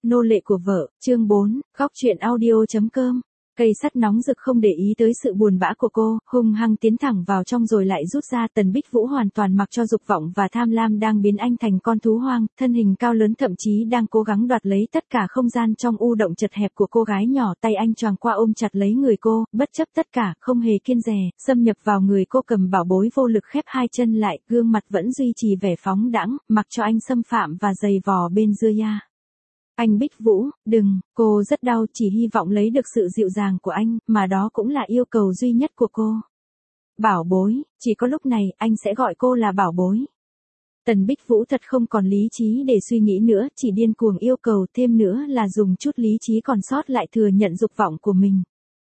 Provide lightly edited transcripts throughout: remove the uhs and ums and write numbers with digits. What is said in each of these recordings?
Nô lệ của vợ, chương 4, góc truyện audio.com. Cây sắt nóng rực không để ý tới sự buồn bã của cô, hung hăng tiến thẳng vào trong rồi lại rút ra. Tần Bích Vũ hoàn toàn mặc cho dục vọng và tham lam đang biến anh thành con thú hoang, thân hình cao lớn thậm chí đang cố gắng đoạt lấy tất cả không gian trong u động chật hẹp của cô gái nhỏ. Tay anh choàng qua ôm chặt lấy người cô, bất chấp tất cả, không hề kiêng dè, xâm nhập vào người cô. Cầm bảo bối vô lực khép hai chân lại, gương mặt vẫn duy trì vẻ phóng đãng, mặc cho anh xâm phạm và giày vò bên dưới da. Anh Bích Vũ, đừng, cô rất đau, chỉ hy vọng lấy được sự dịu dàng của anh, mà đó cũng là yêu cầu duy nhất của cô. Bảo bối, chỉ có lúc này anh sẽ gọi cô là bảo bối. Tần Bích Vũ thật không còn lý trí để suy nghĩ nữa, chỉ điên cuồng yêu cầu, thêm nữa là dùng chút lý trí còn sót lại thừa nhận dục vọng của mình.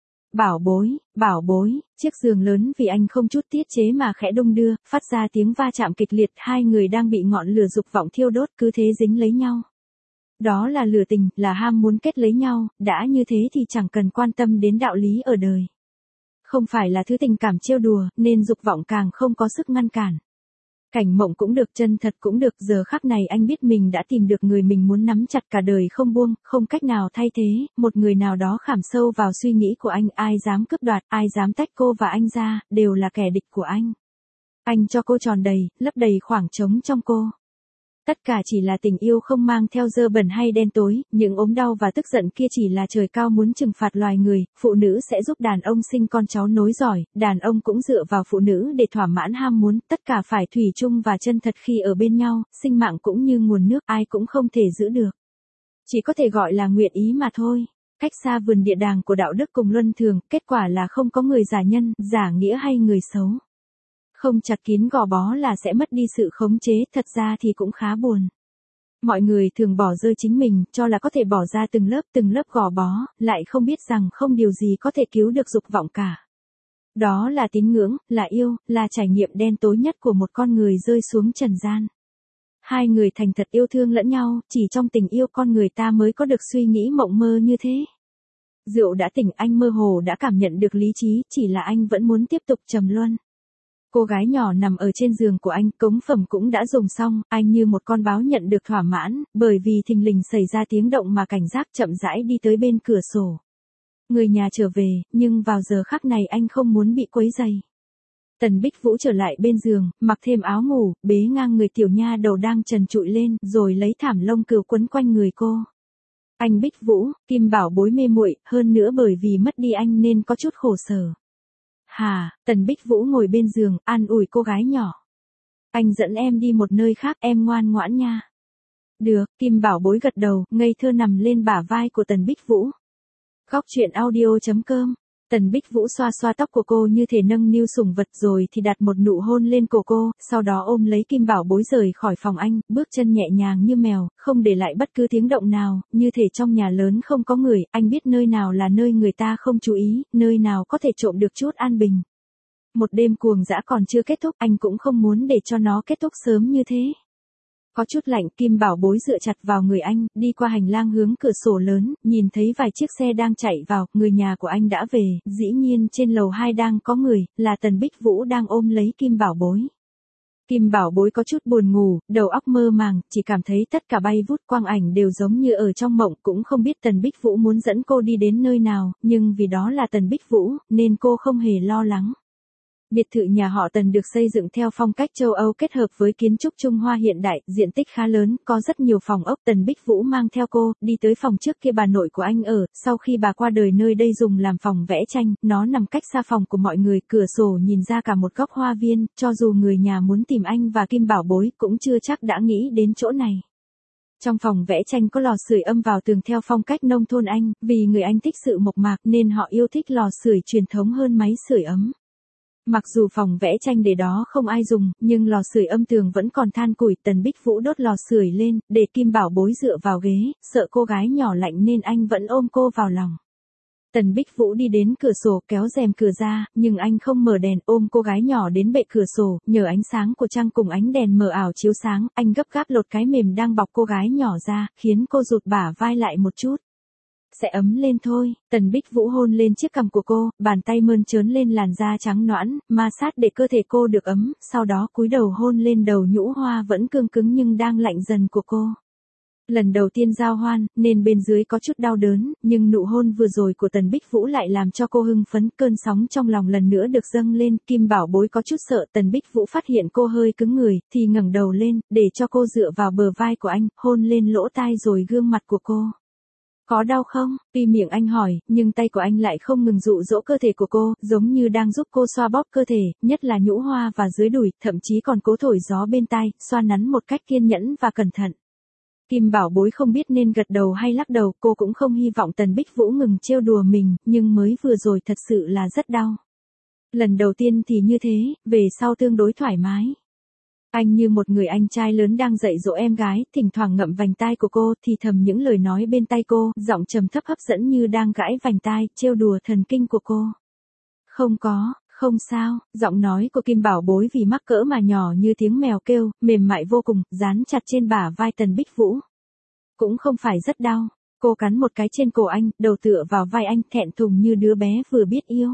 Bảo bối, chiếc giường lớn vì anh không chút tiết chế mà khẽ đung đưa, phát ra tiếng va chạm kịch liệt, hai người đang bị ngọn lửa dục vọng thiêu đốt, cứ thế dính lấy nhau. Đó là lửa tình, là ham muốn kết lấy nhau, đã như thế thì chẳng cần quan tâm đến đạo lý ở đời. Không phải là thứ tình cảm trêu đùa, nên dục vọng càng không có sức ngăn cản. Cảnh mộng cũng được, chân thật cũng được, giờ khắc này anh biết mình đã tìm được người mình muốn nắm chặt cả đời không buông, không cách nào thay thế, một người nào đó khảm sâu vào suy nghĩ của anh, ai dám cướp đoạt, ai dám tách cô và anh ra, đều là kẻ địch của anh. Anh cho cô tròn đầy, lấp đầy khoảng trống trong cô. Tất cả chỉ là tình yêu không mang theo dơ bẩn hay đen tối, những ốm đau và tức giận kia chỉ là trời cao muốn trừng phạt loài người, phụ nữ sẽ giúp đàn ông sinh con cháu nối dõi, đàn ông cũng dựa vào phụ nữ để thỏa mãn ham muốn, tất cả phải thủy chung và chân thật khi ở bên nhau, sinh mạng cũng như nguồn nước, ai cũng không thể giữ được. Chỉ có thể gọi là nguyện ý mà thôi. Cách xa vườn địa đàng của đạo đức cùng luân thường, kết quả là không có người giả nhân, giả nghĩa hay người xấu. Không chặt kín gò bó là sẽ mất đi sự khống chế, thật ra thì cũng khá buồn. Mọi người thường bỏ rơi chính mình, cho là có thể bỏ ra từng lớp gò bó, lại không biết rằng không điều gì có thể cứu được dục vọng cả. Đó là tín ngưỡng, là yêu, là trải nghiệm đen tối nhất của một con người rơi xuống trần gian. Hai người thành thật yêu thương lẫn nhau, chỉ trong tình yêu con người ta mới có được suy nghĩ mộng mơ như thế. Rượu đã tỉnh, anh mơ hồ đã cảm nhận được lý trí, chỉ là anh vẫn muốn tiếp tục trầm luân. Cô gái nhỏ nằm ở trên giường của anh, cống phẩm cũng đã dùng xong, anh như một con báo nhận được thỏa mãn, bởi vì thình lình xảy ra tiếng động mà cảnh giác chậm rãi đi tới bên cửa sổ. Người nhà trở về, nhưng vào giờ khắc này anh không muốn bị quấy rầy. Tần Bích Vũ trở lại bên giường, mặc thêm áo ngủ, bế ngang người tiểu nha đầu đang trần trụi lên, rồi lấy thảm lông cừu quấn quanh người cô. Anh Bích Vũ, Kim Bảo bối mê muội, hơn nữa bởi vì mất đi anh nên có chút khổ sở. Hà, Tần Bích Vũ ngồi bên giường, an ủi cô gái nhỏ. Anh dẫn em đi một nơi khác, em ngoan ngoãn nha. Được, Kim Bảo bối gật đầu, ngây thơ nằm lên bả vai của Tần Bích Vũ. Góc truyện audio.com. Tần Bích Vũ xoa xoa tóc của cô như thể nâng niu sủng vật, rồi thì đặt một nụ hôn lên cổ cô, sau đó ôm lấy Kim Bảo bối rời khỏi phòng anh, bước chân nhẹ nhàng như mèo, không để lại bất cứ tiếng động nào, như thể trong nhà lớn không có người, anh biết nơi nào là nơi người ta không chú ý, nơi nào có thể trộm được chút an bình. Một đêm cuồng dã còn chưa kết thúc, anh cũng không muốn để cho nó kết thúc sớm như thế. Có chút lạnh, Kim Bảo bối dựa chặt vào người anh, đi qua hành lang hướng cửa sổ lớn, nhìn thấy vài chiếc xe đang chạy vào, người nhà của anh đã về, dĩ nhiên trên lầu 2 đang có người, là Tần Bích Vũ đang ôm lấy Kim Bảo bối. Kim Bảo bối có chút buồn ngủ, đầu óc mơ màng, chỉ cảm thấy tất cả bay vút quang ảnh đều giống như ở trong mộng, cũng không biết Tần Bích Vũ muốn dẫn cô đi đến nơi nào, nhưng vì đó là Tần Bích Vũ, nên cô không hề lo lắng. Biệt thự nhà họ Tần được xây dựng theo phong cách châu Âu kết hợp với kiến trúc Trung Hoa hiện đại, diện tích khá lớn, có rất nhiều phòng ốc. Tần Bích Vũ mang theo cô, đi tới phòng trước kia bà nội của anh ở, sau khi bà qua đời nơi đây dùng làm phòng vẽ tranh, nó nằm cách xa phòng của mọi người, cửa sổ nhìn ra cả một góc hoa viên, cho dù người nhà muốn tìm anh và Kim Bảo bối cũng chưa chắc đã nghĩ đến chỗ này. Trong phòng vẽ tranh có lò sưởi âm vào tường theo phong cách nông thôn Anh, vì người Anh thích sự mộc mạc nên họ yêu thích lò sưởi truyền thống hơn máy sưởi ấm. Mặc dù phòng vẽ tranh để đó không ai dùng, nhưng lò sưởi âm tường vẫn còn than củi. Tần Bích Vũ đốt lò sưởi lên, để Kim Bảo bối dựa vào ghế, sợ cô gái nhỏ lạnh nên anh vẫn ôm cô vào lòng. Tần Bích Vũ đi đến cửa sổ kéo rèm cửa ra, nhưng anh không mở đèn, ôm cô gái nhỏ đến bệ cửa sổ, nhờ ánh sáng của trăng cùng ánh đèn mờ ảo chiếu sáng, anh gấp gáp lột cái mềm đang bọc cô gái nhỏ ra, khiến cô rụt bả vai lại một chút. Sẽ ấm lên thôi. Tần Bích Vũ hôn lên chiếc cằm của cô, bàn tay mơn trớn lên làn da trắng nõn, ma sát để cơ thể cô được ấm, sau đó cúi đầu hôn lên đầu nhũ hoa vẫn cương cứng nhưng đang lạnh dần của cô. Lần đầu tiên giao hoan, nên bên dưới có chút đau đớn, nhưng nụ hôn vừa rồi của Tần Bích Vũ lại làm cho cô hưng phấn, cơn sóng trong lòng lần nữa được dâng lên, Kim Bảo Bối có chút sợ. Tần Bích Vũ phát hiện cô hơi cứng người, thì ngẩng đầu lên, để cho cô dựa vào bờ vai của anh, hôn lên lỗ tai rồi gương mặt của cô. Có đau không? Tuy miệng anh hỏi, nhưng tay của anh lại không ngừng dụ dỗ cơ thể của cô, giống như đang giúp cô xoa bóp cơ thể, nhất là nhũ hoa và dưới đùi, thậm chí còn cố thổi gió bên tai, xoa nắn một cách kiên nhẫn và cẩn thận. Kim Bảo Bối không biết nên gật đầu hay lắc đầu, cô cũng không hy vọng Tần Bích Vũ ngừng trêu đùa mình, nhưng mới vừa rồi thật sự là rất đau. Lần đầu tiên thì như thế, về sau tương đối thoải mái. Anh như một người anh trai lớn đang dạy dỗ em gái, thỉnh thoảng ngậm vành tai của cô, thì thầm những lời nói bên tai cô, giọng trầm thấp hấp dẫn như đang gãi vành tai, trêu đùa thần kinh của cô. Không có, không sao, giọng nói của Kim Bảo Bối vì mắc cỡ mà nhỏ như tiếng mèo kêu, mềm mại vô cùng, dán chặt trên bả vai Tần Bích Vũ. Cũng không phải rất đau, cô cắn một cái trên cổ anh, đầu tựa vào vai anh, thẹn thùng như đứa bé vừa biết yêu.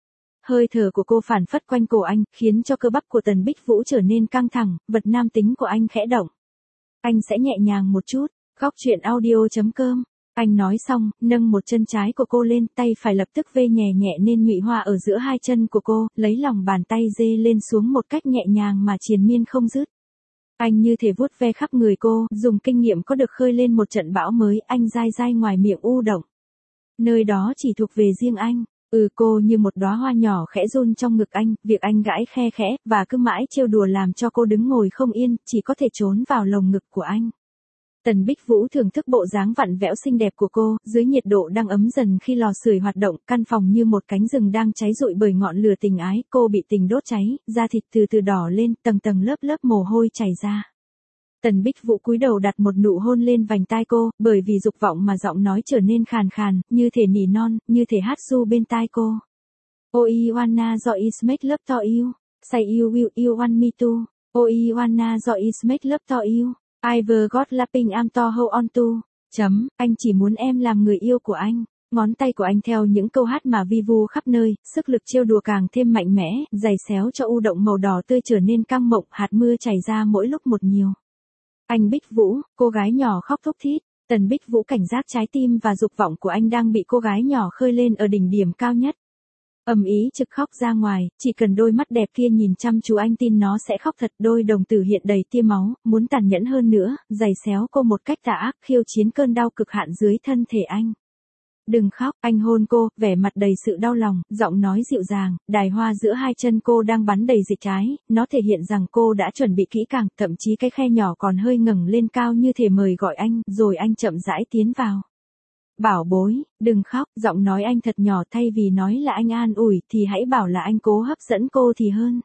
Hơi thở của cô phản phất quanh cổ anh, khiến cho cơ bắp của Tần Bích Vũ trở nên căng thẳng, vật nam tính của anh khẽ động. Anh sẽ nhẹ nhàng một chút, góc chuyện audio.com. Anh nói xong, nâng một chân trái của cô lên, tay phải lập tức vê nhẹ nhẹ nên nhụy hoa ở giữa hai chân của cô, lấy lòng bàn tay dê lên xuống một cách nhẹ nhàng mà triền miên không dứt. Anh như thể vuốt ve khắp người cô, dùng kinh nghiệm có được khơi lên một trận bão mới, anh dai dai ngoài miệng u động. Nơi đó chỉ thuộc về riêng anh. Cô như một đóa hoa nhỏ khẽ run trong ngực anh, việc anh gãi khe khẽ, và cứ mãi trêu đùa làm cho cô đứng ngồi không yên, chỉ có thể trốn vào lồng ngực của anh. Tần Bích Vũ thưởng thức bộ dáng vặn vẹo xinh đẹp của cô, dưới nhiệt độ đang ấm dần khi lò sưởi hoạt động, căn phòng như một cánh rừng đang cháy rụi bởi ngọn lửa tình ái, cô bị tình đốt cháy, da thịt từ từ đỏ lên, tầng tầng lớp lớp mồ hôi chảy ra. Tần Bích Vũ cúi đầu đặt một nụ hôn lên vành tai cô, bởi vì dục vọng mà giọng nói trở nên khàn khàn, như thể nỉ non, như thể hát ru bên tai cô. Oh I wanna do is make love to you, say you want me to. Oh I wanna do is make love to you, I've got lapping am to hold on to. Anh chỉ muốn em làm người yêu của anh. Ngón tay của anh theo những câu hát mà vi vu khắp nơi, sức lực trêu đùa càng thêm mạnh mẽ, giày xéo cho u động màu đỏ tươi trở nên căng mộng, hạt mưa chảy ra mỗi lúc một nhiều. Anh Bích Vũ, cô gái nhỏ khóc thút thít. Tần Bích Vũ cảnh giác trái tim và dục vọng của anh đang bị cô gái nhỏ khơi lên ở đỉnh điểm cao nhất. Ầm ý trực khóc ra ngoài, chỉ cần đôi mắt đẹp kia nhìn chăm chú anh tin nó sẽ khóc thật. Đôi đồng tử hiện đầy tia máu, muốn tàn nhẫn hơn nữa, giày xéo cô một cách tà ác, khiêu chiến cơn đau cực hạn dưới thân thể anh. Đừng khóc, anh hôn cô, vẻ mặt đầy sự đau lòng, giọng nói dịu dàng, đài hoa giữa hai chân cô đang bắn đầy dịch trái, nó thể hiện rằng cô đã chuẩn bị kỹ càng, thậm chí cái khe nhỏ còn hơi ngẩng lên cao như thể mời gọi anh, rồi anh chậm rãi tiến vào. Bảo bối, đừng khóc, giọng nói anh thật nhỏ, thay vì nói là anh an ủi thì hãy bảo là anh cố hấp dẫn cô thì hơn.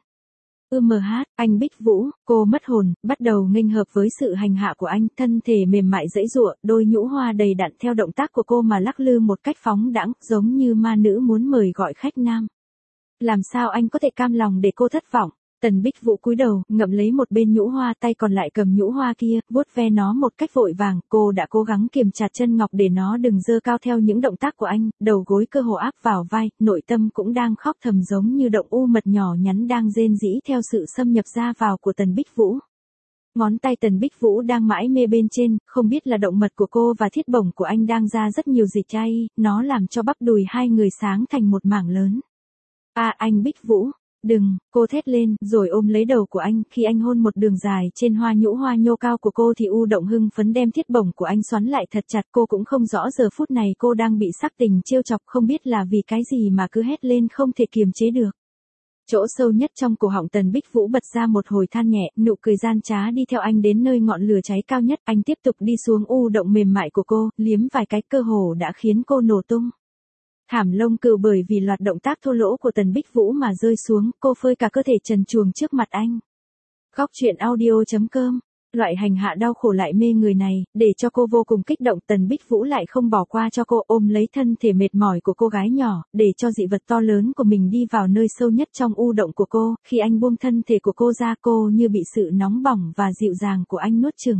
Anh Bích Vũ, cô mất hồn, bắt đầu nghênh hợp với sự hành hạ của anh, thân thể mềm mại dãy giụa, đôi nhũ hoa đầy đặn theo động tác của cô mà lắc lư một cách phóng đãng, giống như ma nữ muốn mời gọi khách nam. Làm sao anh có thể cam lòng để cô thất vọng? Tần Bích Vũ cúi đầu, ngậm lấy một bên nhũ hoa, tay còn lại cầm nhũ hoa kia, vuốt ve nó một cách vội vàng, cô đã cố gắng kiềm chặt chân ngọc để nó đừng giơ cao theo những động tác của anh, đầu gối cơ hồ áp vào vai, nội tâm cũng đang khóc thầm giống như động u mật nhỏ nhắn đang rên rỉ theo sự xâm nhập ra vào của Tần Bích Vũ. Ngón tay Tần Bích Vũ đang mãi mê bên trên, không biết là động mật của cô và thiết bổng của anh đang ra rất nhiều dịch chay, nó làm cho bắp đùi hai người sáng thành một mảng lớn. Anh Bích Vũ. Đừng, cô thét lên, rồi ôm lấy đầu của anh, khi anh hôn một đường dài trên hoa nhũ hoa nhô cao của cô thì u động hưng phấn đem thiết bổng của anh xoắn lại thật chặt, cô cũng không rõ giờ phút này cô đang bị sắc tình trêu chọc, không biết là vì cái gì mà cứ hét lên không thể kiềm chế được. Chỗ sâu nhất trong cổ họng Tần Bích Vũ bật ra một hồi than nhẹ, nụ cười gian trá đi theo anh đến nơi ngọn lửa cháy cao nhất, anh tiếp tục đi xuống u động mềm mại của cô, liếm vài cái cơ hồ đã khiến cô nổ tung. Thảm lông cừu bởi vì loạt động tác thô lỗ của Tần Bích Vũ mà rơi xuống, cô phơi cả cơ thể trần truồng trước mặt anh. Góc chuyện audio.com. Loại hành hạ đau khổ lại mê người này, để cho cô vô cùng kích động, Tần Bích Vũ lại không bỏ qua cho cô, ôm lấy thân thể mệt mỏi của cô gái nhỏ, để cho dị vật to lớn của mình đi vào nơi sâu nhất trong u động của cô, khi anh buông thân thể của cô ra cô như bị sự nóng bỏng và dịu dàng của anh nuốt chửng.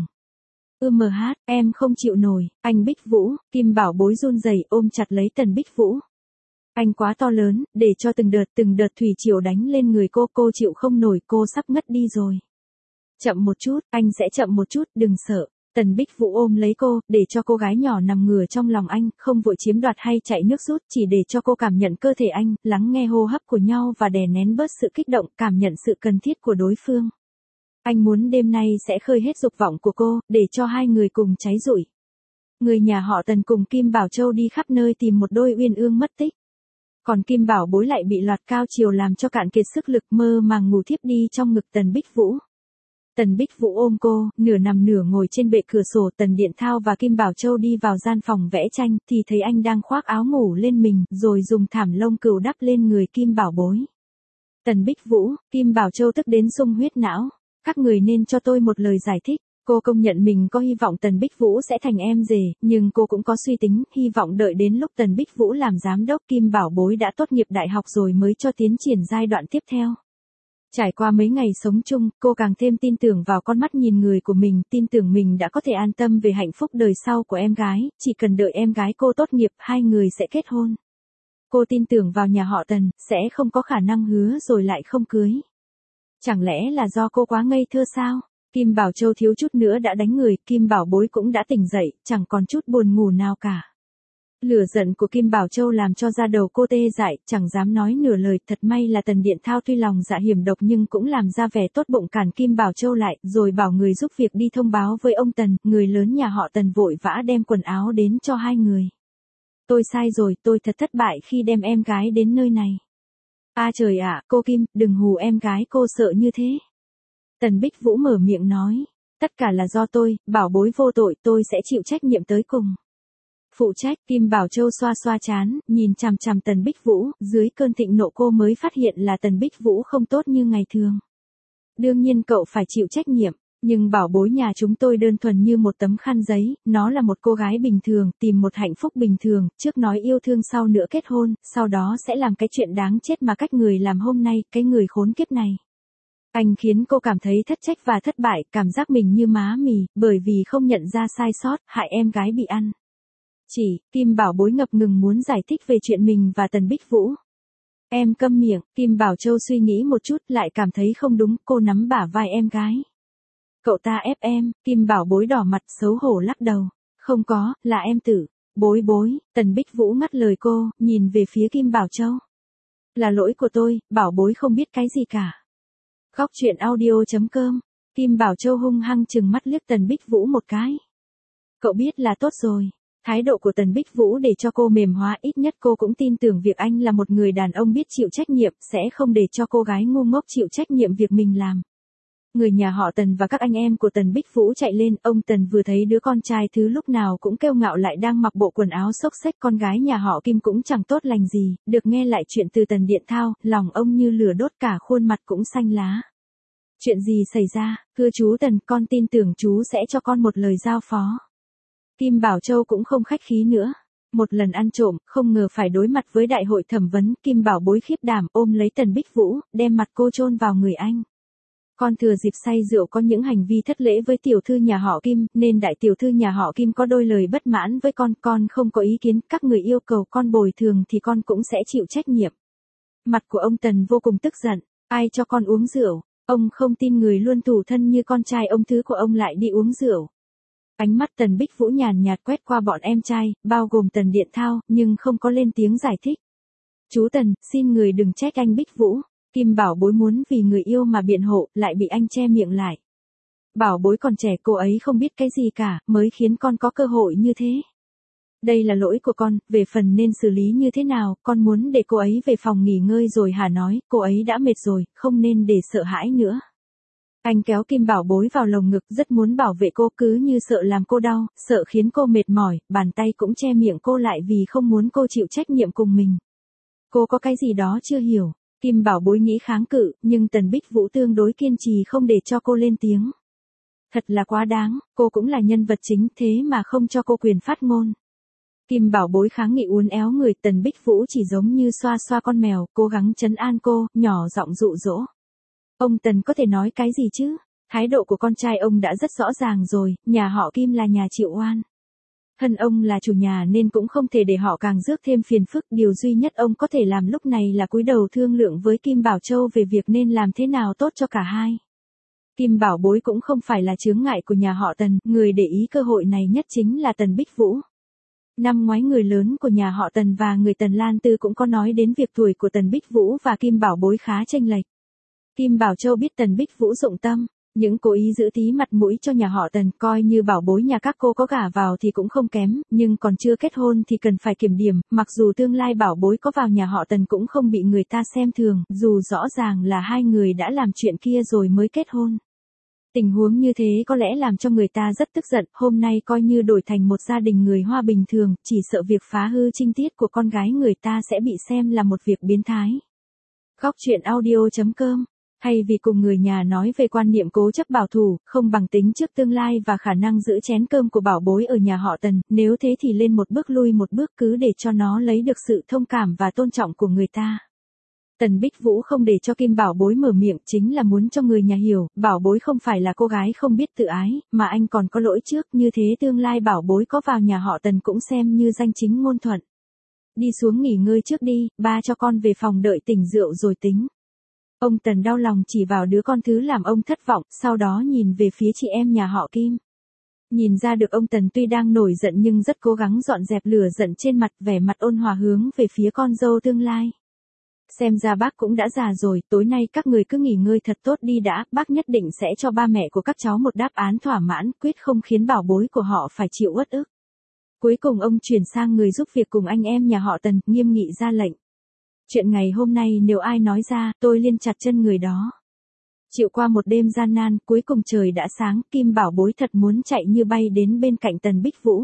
Em không chịu nổi, anh Bích Vũ, Kim Bảo Bối run rẩy ôm chặt lấy Tần Bích Vũ. Anh quá to lớn, để cho từng đợt thủy triều đánh lên người cô chịu không nổi, cô sắp ngất đi rồi. Chậm một chút, anh sẽ chậm một chút, đừng sợ. Tần Bích Vũ ôm lấy cô, để cho cô gái nhỏ nằm ngửa trong lòng anh, không vội chiếm đoạt hay chạy nước rút, chỉ để cho cô cảm nhận cơ thể anh, lắng nghe hô hấp của nhau và đè nén bớt sự kích động, cảm nhận sự cần thiết của đối phương. Anh muốn đêm nay sẽ khơi hết dục vọng của cô, để cho hai người cùng cháy rụi. Người nhà họ Tần cùng Kim Bảo Châu đi khắp nơi tìm một đôi uyên ương mất tích. Còn Kim Bảo Bối lại bị loạt cao chiều làm cho cạn kiệt sức lực, mơ màng ngủ thiếp đi trong ngực Tần Bích Vũ. Tần Bích Vũ ôm cô, nửa nằm nửa ngồi trên bệ cửa sổ. Tần Điện Thao và Kim Bảo Châu đi vào gian phòng vẽ tranh, thì thấy anh đang khoác áo ngủ lên mình, rồi dùng thảm lông cừu đắp lên người Kim Bảo Bối. Tần Bích Vũ, Kim Bảo Châu tức đến sung huyết não. Các người nên cho tôi một lời giải thích. Cô công nhận mình có hy vọng Tần Bích Vũ sẽ thành em rể, nhưng cô cũng có suy tính, hy vọng đợi đến lúc Tần Bích Vũ làm giám đốc Kim Bảo Bối đã tốt nghiệp đại học rồi mới cho tiến triển giai đoạn tiếp theo. Trải qua mấy ngày sống chung, cô càng thêm tin tưởng vào con mắt nhìn người của mình, tin tưởng mình đã có thể an tâm về hạnh phúc đời sau của em gái, chỉ cần đợi em gái cô tốt nghiệp, hai người sẽ kết hôn. Cô tin tưởng vào nhà họ Tần, sẽ không có khả năng hứa rồi lại không cưới. Chẳng lẽ là do cô quá ngây thơ sao? Kim Bảo Châu thiếu chút nữa đã đánh người, Kim Bảo Bối cũng đã tỉnh dậy, chẳng còn chút buồn ngủ nào cả. Lửa giận của Kim Bảo Châu làm cho da đầu cô tê dại, chẳng dám nói nửa lời. Thật may là Tần Điện Thao tuy lòng dạ hiểm độc nhưng cũng làm ra vẻ tốt bụng cản Kim Bảo Châu lại, rồi bảo người giúp việc đi thông báo với ông Tần. Người lớn nhà họ Tần vội vã đem quần áo đến cho hai người. Tôi sai rồi, tôi thật thất bại khi đem em gái đến nơi này. Trời ạ, cô Kim, đừng hù em gái cô sợ như thế. Tần Bích Vũ mở miệng nói, tất cả là do tôi, Bảo Bối vô tội, tôi sẽ chịu trách nhiệm tới cùng. Phụ trách. Kim Bảo Châu xoa xoa trán, nhìn chằm chằm Tần Bích Vũ, dưới cơn thịnh nộ cô mới phát hiện là Tần Bích Vũ không tốt như ngày thường. Đương nhiên cậu phải chịu trách nhiệm, nhưng Bảo Bối nhà chúng tôi đơn thuần như một tấm khăn giấy, nó là một cô gái bình thường, tìm một hạnh phúc bình thường, trước nói yêu thương sau nữa kết hôn, sau đó sẽ làm cái chuyện đáng chết mà cách người làm hôm nay, cái người khốn kiếp này. Anh khiến cô cảm thấy thất trách và thất bại, cảm giác mình như má mì, bởi vì không nhận ra sai sót, hại em gái bị ăn. Kim Bảo Bối ngập ngừng muốn giải thích về chuyện mình và Tần Bích Vũ. Em câm miệng. Kim Bảo Châu suy nghĩ một chút, lại cảm thấy không đúng, cô nắm bả vai em gái. Cậu ta ép em. Kim Bảo Bối đỏ mặt xấu hổ lắc đầu. Không có, là em tự. Bối. Tần Bích Vũ ngắt lời cô, nhìn về phía Kim Bảo Châu. Là lỗi của tôi, Bảo Bối không biết cái gì cả. Góc truyện audio.com. Kim Bảo Châu hung hăng trừng mắt liếc Tần Bích Vũ một cái. Cậu biết là tốt rồi. Thái độ của Tần Bích Vũ để cho cô mềm hóa, ít nhất cô cũng tin tưởng việc anh là một người đàn ông biết chịu trách nhiệm, sẽ không để cho cô gái ngu ngốc chịu trách nhiệm việc mình làm. Người nhà họ Tần và các anh em của Tần Bích Vũ chạy lên, ông Tần vừa thấy đứa con trai thứ lúc nào cũng kiêu ngạo lại đang mặc bộ quần áo xốc xếch, con gái nhà họ Kim cũng chẳng tốt lành gì, được nghe lại chuyện từ Tần Điện Thao, lòng ông như lửa đốt, cả khuôn mặt cũng xanh lá. Chuyện gì xảy ra, thưa chú Tần, con tin tưởng chú sẽ cho con một lời giao phó. Kim Bảo Châu cũng không khách khí nữa. Một lần ăn trộm, không ngờ phải đối mặt với đại hội thẩm vấn, Kim Bảo Bối khiếp đảm ôm lấy Tần Bích Vũ, đem mặt cô chôn vào người anh. Con thừa dịp say rượu có những hành vi thất lễ với tiểu thư nhà họ Kim, nên đại tiểu thư nhà họ Kim có đôi lời bất mãn với con không có ý kiến, các người yêu cầu con bồi thường thì con cũng sẽ chịu trách nhiệm. Mặt của ông Tần vô cùng tức giận, ai cho con uống rượu, ông không tin người luôn tủ thân như con trai ông thứ của ông lại đi uống rượu. Ánh mắt Tần Bích Vũ nhàn nhạt quét qua bọn em trai, bao gồm Tần Điện Thao, nhưng không có lên tiếng giải thích. Chú Tần, xin người đừng trách anh Bích Vũ. Kim Bảo Bối muốn vì người yêu mà biện hộ, lại bị anh che miệng lại. Bảo Bối còn trẻ, cô ấy không biết cái gì cả, mới khiến con có cơ hội như thế. Đây là lỗi của con, về phần nên xử lý như thế nào, con muốn để cô ấy về phòng nghỉ ngơi rồi hả, nói, cô ấy đã mệt rồi, không nên để sợ hãi nữa. Anh kéo Kim Bảo Bối vào lồng ngực, rất muốn bảo vệ cô, cứ như sợ làm cô đau, sợ khiến cô mệt mỏi, bàn tay cũng che miệng cô lại vì không muốn cô chịu trách nhiệm cùng mình. Cô có cái gì đó chưa hiểu. Kim Bảo Bối nghĩ kháng cự, nhưng Tần Bích Vũ tương đối kiên trì không để cho cô lên tiếng. Thật là quá đáng, cô cũng là nhân vật chính thế mà không cho cô quyền phát ngôn. Kim Bảo Bối kháng nghị uốn éo người, Tần Bích Vũ chỉ giống như xoa xoa con mèo, cố gắng trấn an cô, nhỏ giọng dụ dỗ. Ông Tần có thể nói cái gì chứ? Thái độ của con trai ông đã rất rõ ràng rồi, nhà họ Kim là nhà chịu oan. Thân ông là chủ nhà nên cũng không thể để họ càng rước thêm phiền phức, điều duy nhất ông có thể làm lúc này là cúi đầu thương lượng với Kim Bảo Châu về việc nên làm thế nào tốt cho cả hai. Kim Bảo Bối cũng không phải là chướng ngại của nhà họ Tần, người để ý cơ hội này nhất chính là Tần Bích Vũ. Năm ngoái người lớn của nhà họ Tần và người Tần Lan Tư cũng có nói đến việc tuổi của Tần Bích Vũ và Kim Bảo Bối khá chênh lệch. Kim Bảo Châu biết Tần Bích Vũ dụng tâm, những cố ý giữ tí mặt mũi cho nhà họ Tần, coi như Bảo Bối nhà các cô có gả vào thì cũng không kém, nhưng còn chưa kết hôn thì cần phải kiểm điểm, mặc dù tương lai Bảo Bối có vào nhà họ Tần cũng không bị người ta xem thường, dù rõ ràng là hai người đã làm chuyện kia rồi mới kết hôn. Tình huống như thế có lẽ làm cho người ta rất tức giận, hôm nay coi như đổi thành một gia đình người Hoa bình thường, chỉ sợ việc phá hư trinh tiết của con gái người ta sẽ bị xem là một việc biến thái. Góc truyện audio.com. Hay vì cùng người nhà nói về quan niệm cố chấp bảo thủ, không bằng tính trước tương lai và khả năng giữ chén cơm của Bảo Bối ở nhà họ Tần, nếu thế thì lên một bước lui một bước cứ để cho nó lấy được sự thông cảm và tôn trọng của người ta. Tần Bích Vũ không để cho Kim Bảo Bối mở miệng chính là muốn cho người nhà hiểu, Bảo Bối không phải là cô gái không biết tự ái, mà anh còn có lỗi trước, như thế tương lai Bảo Bối có vào nhà họ Tần cũng xem như danh chính ngôn thuận. Đi xuống nghỉ ngơi trước đi, ba cho con về phòng đợi tỉnh rượu rồi tính. Ông Tần đau lòng chỉ vào đứa con thứ làm ông thất vọng, sau đó nhìn về phía chị em nhà họ Kim. Nhìn ra được ông Tần tuy đang nổi giận nhưng rất cố gắng dọn dẹp lửa giận trên mặt, vẻ mặt ôn hòa hướng về phía con dâu tương lai. Xem ra bác cũng đã già rồi, tối nay các người cứ nghỉ ngơi thật tốt đi đã, bác nhất định sẽ cho ba mẹ của các cháu một đáp án thỏa mãn, quyết không khiến Bảo Bối của họ phải chịu uất ức. Cuối cùng ông chuyển sang người giúp việc cùng anh em nhà họ Tần, nghiêm nghị ra lệnh. Chuyện ngày hôm nay nếu ai nói ra, tôi liên chặt chân người đó. Chịu qua một đêm gian nan, cuối cùng trời đã sáng, Kim Bảo Bối thật muốn chạy như bay đến bên cạnh Tần Bích Vũ.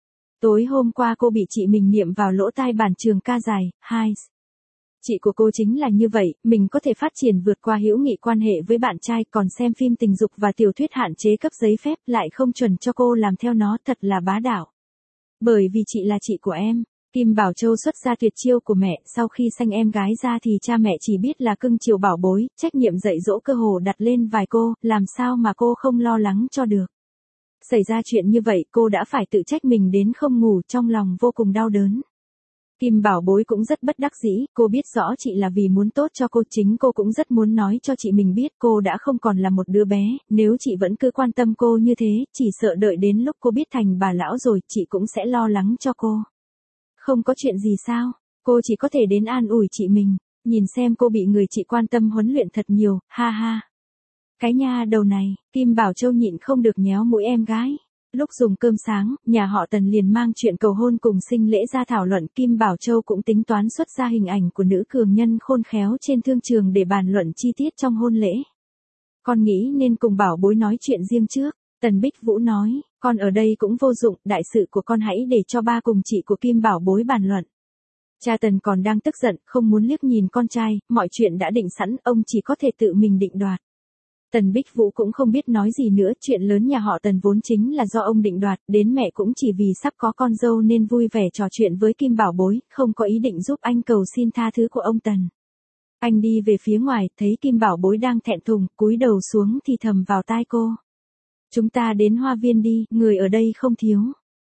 Tối hôm qua cô bị chị mình niệm vào lỗ tai bản trường ca dài, hai. Chị của cô chính là như vậy, mình có thể phát triển vượt qua hữu nghị quan hệ với bạn trai, còn xem phim tình dục và tiểu thuyết hạn chế cấp giấy phép lại không chuẩn cho cô làm theo nó, thật là bá đạo. Bởi vì chị là chị của em. Kim Bảo Châu xuất ra tuyệt chiêu của mẹ, sau khi sanh em gái ra thì cha mẹ chỉ biết là cưng chiều Bảo Bối, trách nhiệm dạy dỗ cơ hồ đặt lên vai cô, làm sao mà cô không lo lắng cho được. Xảy ra chuyện như vậy cô đã phải tự trách mình đến không ngủ, trong lòng vô cùng đau đớn. Kim Bảo Bối cũng rất bất đắc dĩ, cô biết rõ chị là vì muốn tốt cho cô, chính cô cũng rất muốn nói cho chị mình biết cô đã không còn là một đứa bé, nếu chị vẫn cứ quan tâm cô như thế, chỉ sợ đợi đến lúc cô biết thành bà lão rồi, chị cũng sẽ lo lắng cho cô. Không có chuyện gì sao, cô chỉ có thể đến an ủi chị mình, nhìn xem cô bị người chị quan tâm huấn luyện thật nhiều, ha ha. Cái nha đầu này, Kim Bảo Châu nhịn không được nhéo mũi em gái. Lúc dùng cơm sáng, nhà họ Tần liền mang chuyện cầu hôn cùng sinh lễ ra thảo luận, Kim Bảo Châu cũng tính toán xuất ra hình ảnh của nữ cường nhân khôn khéo trên thương trường để bàn luận chi tiết trong hôn lễ. Con nghĩ nên cùng Bảo Bối nói chuyện riêng trước, Tần Bích Vũ nói, con ở đây cũng vô dụng, đại sự của con hãy để cho ba cùng chị của Kim Bảo Bối bàn luận. Cha Tần còn đang tức giận, không muốn liếc nhìn con trai, mọi chuyện đã định sẵn, ông chỉ có thể tự mình định đoạt. Tần Bích Vũ cũng không biết nói gì nữa, chuyện lớn nhà họ Tần vốn chính là do ông định đoạt, đến mẹ cũng chỉ vì sắp có con dâu nên vui vẻ trò chuyện với Kim Bảo Bối, không có ý định giúp anh cầu xin tha thứ của ông Tần. Anh đi về phía ngoài, thấy Kim Bảo Bối đang thẹn thùng, cúi đầu xuống thì thầm vào tai cô. Chúng ta đến hoa viên đi, người ở đây không thiếu.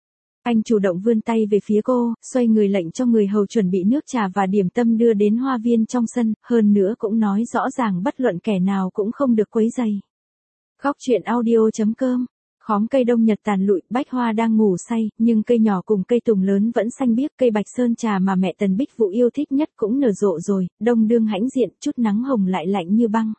Anh chủ động vươn tay về phía cô, xoay người lệnh cho người hầu chuẩn bị nước trà và điểm tâm đưa đến hoa viên trong sân, hơn nữa cũng nói rõ ràng bất luận kẻ nào cũng không được quấy rầy. Góc truyện audio.com. Khóm cây đông nhật tàn lụi, bách hoa đang ngủ say, nhưng cây nhỏ cùng cây tùng lớn vẫn xanh biếc, cây bạch sơn trà mà mẹ Tần Bích Vũ yêu thích nhất cũng nở rộ rồi, đông đương hãnh diện, chút nắng hồng lại lạnh như băng.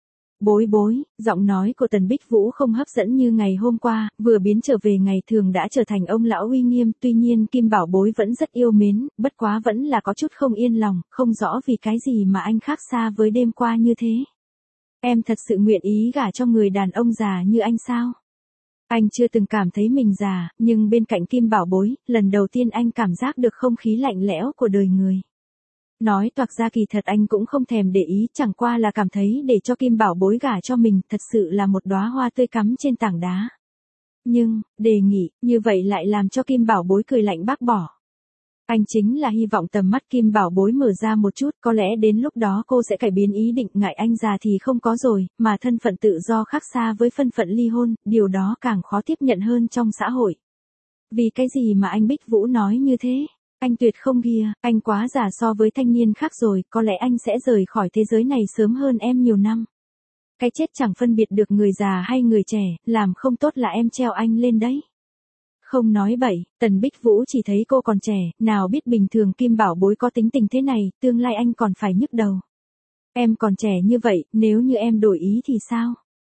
Bối bối, giọng nói của Tần Bích Vũ không hấp dẫn như ngày hôm qua, vừa biến trở về ngày thường đã trở thành ông lão uy nghiêm, tuy nhiên Kim Bảo Bối vẫn rất yêu mến, bất quá vẫn là có chút không yên lòng, không rõ vì cái gì mà anh khác xa với đêm qua như thế. Em thật sự nguyện ý gả cho người đàn ông già như anh sao? Anh chưa từng cảm thấy mình già, nhưng bên cạnh Kim Bảo Bối, lần đầu tiên anh cảm giác được không khí lạnh lẽo của đời người. Nói toạc ra kỳ thật anh cũng không thèm để ý, chẳng qua là cảm thấy để cho Kim Bảo Bối gả cho mình thật sự là một đóa hoa tươi cắm trên tảng đá. Nhưng, đề nghị, như vậy lại làm cho Kim Bảo Bối cười lạnh bác bỏ. Anh chính là hy vọng tầm mắt Kim Bảo Bối mở ra một chút, có lẽ đến lúc đó cô sẽ cải biến ý định, ngại anh già thì không có rồi, mà thân phận tự do khác xa với thân phận ly hôn, điều đó càng khó tiếp nhận hơn trong xã hội. Vì cái gì mà anh Bích Vũ nói như thế? Anh tuyệt không kìa, anh quá già so với thanh niên khác rồi, có lẽ anh sẽ rời khỏi thế giới này sớm hơn em nhiều năm. Cái chết chẳng phân biệt được người già hay người trẻ, làm không tốt là em treo anh lên đấy. Không nói bậy, Tần Bích Vũ chỉ thấy cô còn trẻ, nào biết bình thường Kim Bảo Bối có tính tình thế này, tương lai anh còn phải nhức đầu. Em còn trẻ như vậy, nếu như em đổi ý thì sao?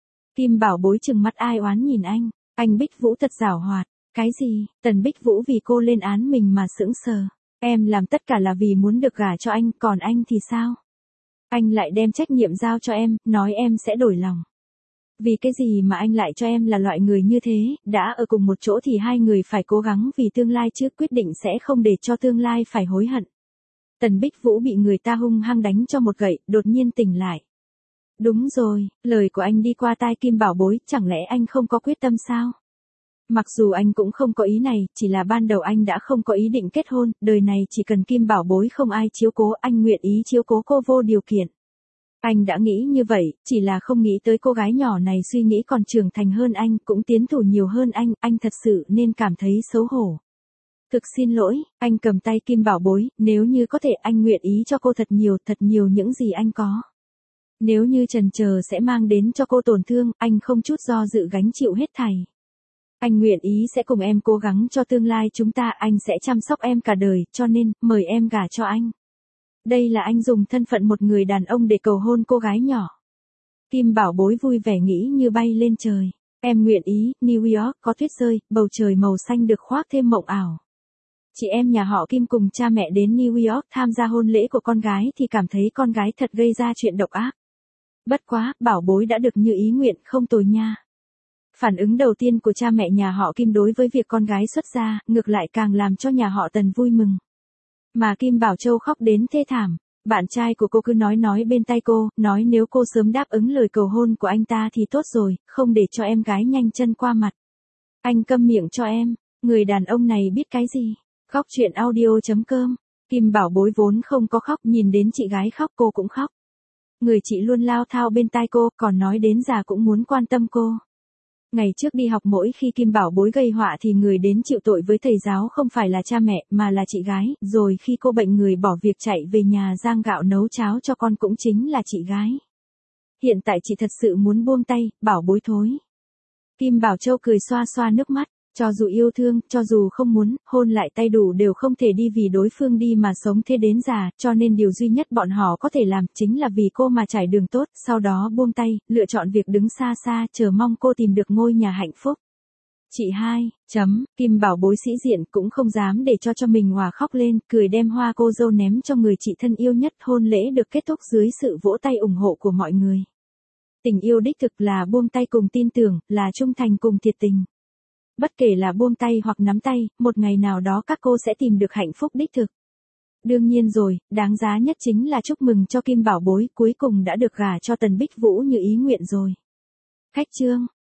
Kim Bảo Bối trừng mắt ai oán nhìn anh Bích Vũ thật giảo hoạt. Cái gì? Tần Bích Vũ vì cô lên án mình mà sững sờ. Em làm tất cả là vì muốn được gả cho anh, còn anh thì sao? Anh lại đem trách nhiệm giao cho em, nói em sẽ đổi lòng. Vì cái gì mà anh lại cho em là loại người như thế, đã ở cùng một chỗ thì hai người phải cố gắng vì tương lai chứ, quyết định sẽ không để cho tương lai phải hối hận. Tần Bích Vũ bị người ta hung hăng đánh cho một gậy, đột nhiên tỉnh lại. Đúng rồi, lời của anh đi qua tai Kim Bảo Bối, chẳng lẽ anh không có quyết tâm sao? Mặc dù anh cũng không có ý này, chỉ là ban đầu anh đã không có ý định kết hôn, đời này chỉ cần Kim Bảo Bối không ai chiếu cố, anh nguyện ý chiếu cố cô vô điều kiện. Anh đã nghĩ như vậy, chỉ là không nghĩ tới cô gái nhỏ này suy nghĩ còn trưởng thành hơn anh, cũng tiến thủ nhiều hơn anh thật sự nên cảm thấy xấu hổ. Thực xin lỗi, anh cầm tay Kim Bảo Bối, nếu như có thể anh nguyện ý cho cô thật nhiều những gì anh có. Nếu như chần chờ sẽ mang đến cho cô tổn thương, anh không chút do dự gánh chịu hết thảy. Anh nguyện ý sẽ cùng em cố gắng cho tương lai chúng ta, anh sẽ chăm sóc em cả đời, cho nên, mời em gả cho anh. Đây là anh dùng thân phận một người đàn ông để cầu hôn cô gái nhỏ. Kim Bảo Bối vui vẻ nghĩ như bay lên trời. Em nguyện ý, New York có tuyết rơi, bầu trời màu xanh được khoác thêm mộng ảo. Chị em nhà họ Kim cùng cha mẹ đến New York tham gia hôn lễ của con gái thì cảm thấy con gái thật gây ra chuyện độc ác. Bất quá, Bảo Bối đã được như ý nguyện, không tồi nha. Phản ứng đầu tiên của cha mẹ nhà họ Kim đối với việc con gái xuất gia, ngược lại càng làm cho nhà họ Tần vui mừng. Mà Kim Bảo Châu khóc đến thê thảm, bạn trai của cô cứ nói bên tai cô, nói nếu cô sớm đáp ứng lời cầu hôn của anh ta thì tốt rồi, không để cho em gái nhanh chân qua mặt. Anh câm miệng cho em, người đàn ông này biết cái gì? Khóc chuyện audio.com. Kim Bảo Bối vốn không có khóc, nhìn đến chị gái khóc cô cũng khóc. Người chị luôn lao thao bên tai cô, còn nói đến già cũng muốn quan tâm cô. Ngày trước đi học mỗi khi Kim Bảo Bối gây họa thì người đến chịu tội với thầy giáo không phải là cha mẹ mà là chị gái, rồi khi cô bệnh người bỏ việc chạy về nhà rang gạo nấu cháo cho con cũng chính là chị gái. Hiện tại chị thật sự muốn buông tay, Bảo Bối thối. Kim Bảo Châu cười xoa xoa nước mắt, cho dù yêu thương, cho dù không muốn, hôn lại tay đủ đều không thể đi vì đối phương đi mà sống thế đến già, cho nên điều duy nhất bọn họ có thể làm chính là vì cô mà trải đường tốt, sau đó buông tay, lựa chọn việc đứng xa xa, chờ mong cô tìm được ngôi nhà hạnh phúc. Chị hai, Kim Bảo Bối sĩ diện cũng không dám để cho mình hòa khóc lên, cười đem hoa cô dâu ném cho người chị thân yêu nhất, hôn lễ được kết thúc dưới sự vỗ tay ủng hộ của mọi người. Tình yêu đích thực là buông tay cùng tin tưởng, là trung thành cùng thiệt tình. Bất kể là buông tay hoặc nắm tay, một ngày nào đó các cô sẽ tìm được hạnh phúc đích thực. Đương nhiên rồi, đáng giá nhất chính là chúc mừng cho Kim Bảo Bối cuối cùng đã được gả cho Tần Bích Vũ như ý nguyện rồi. Khách chương.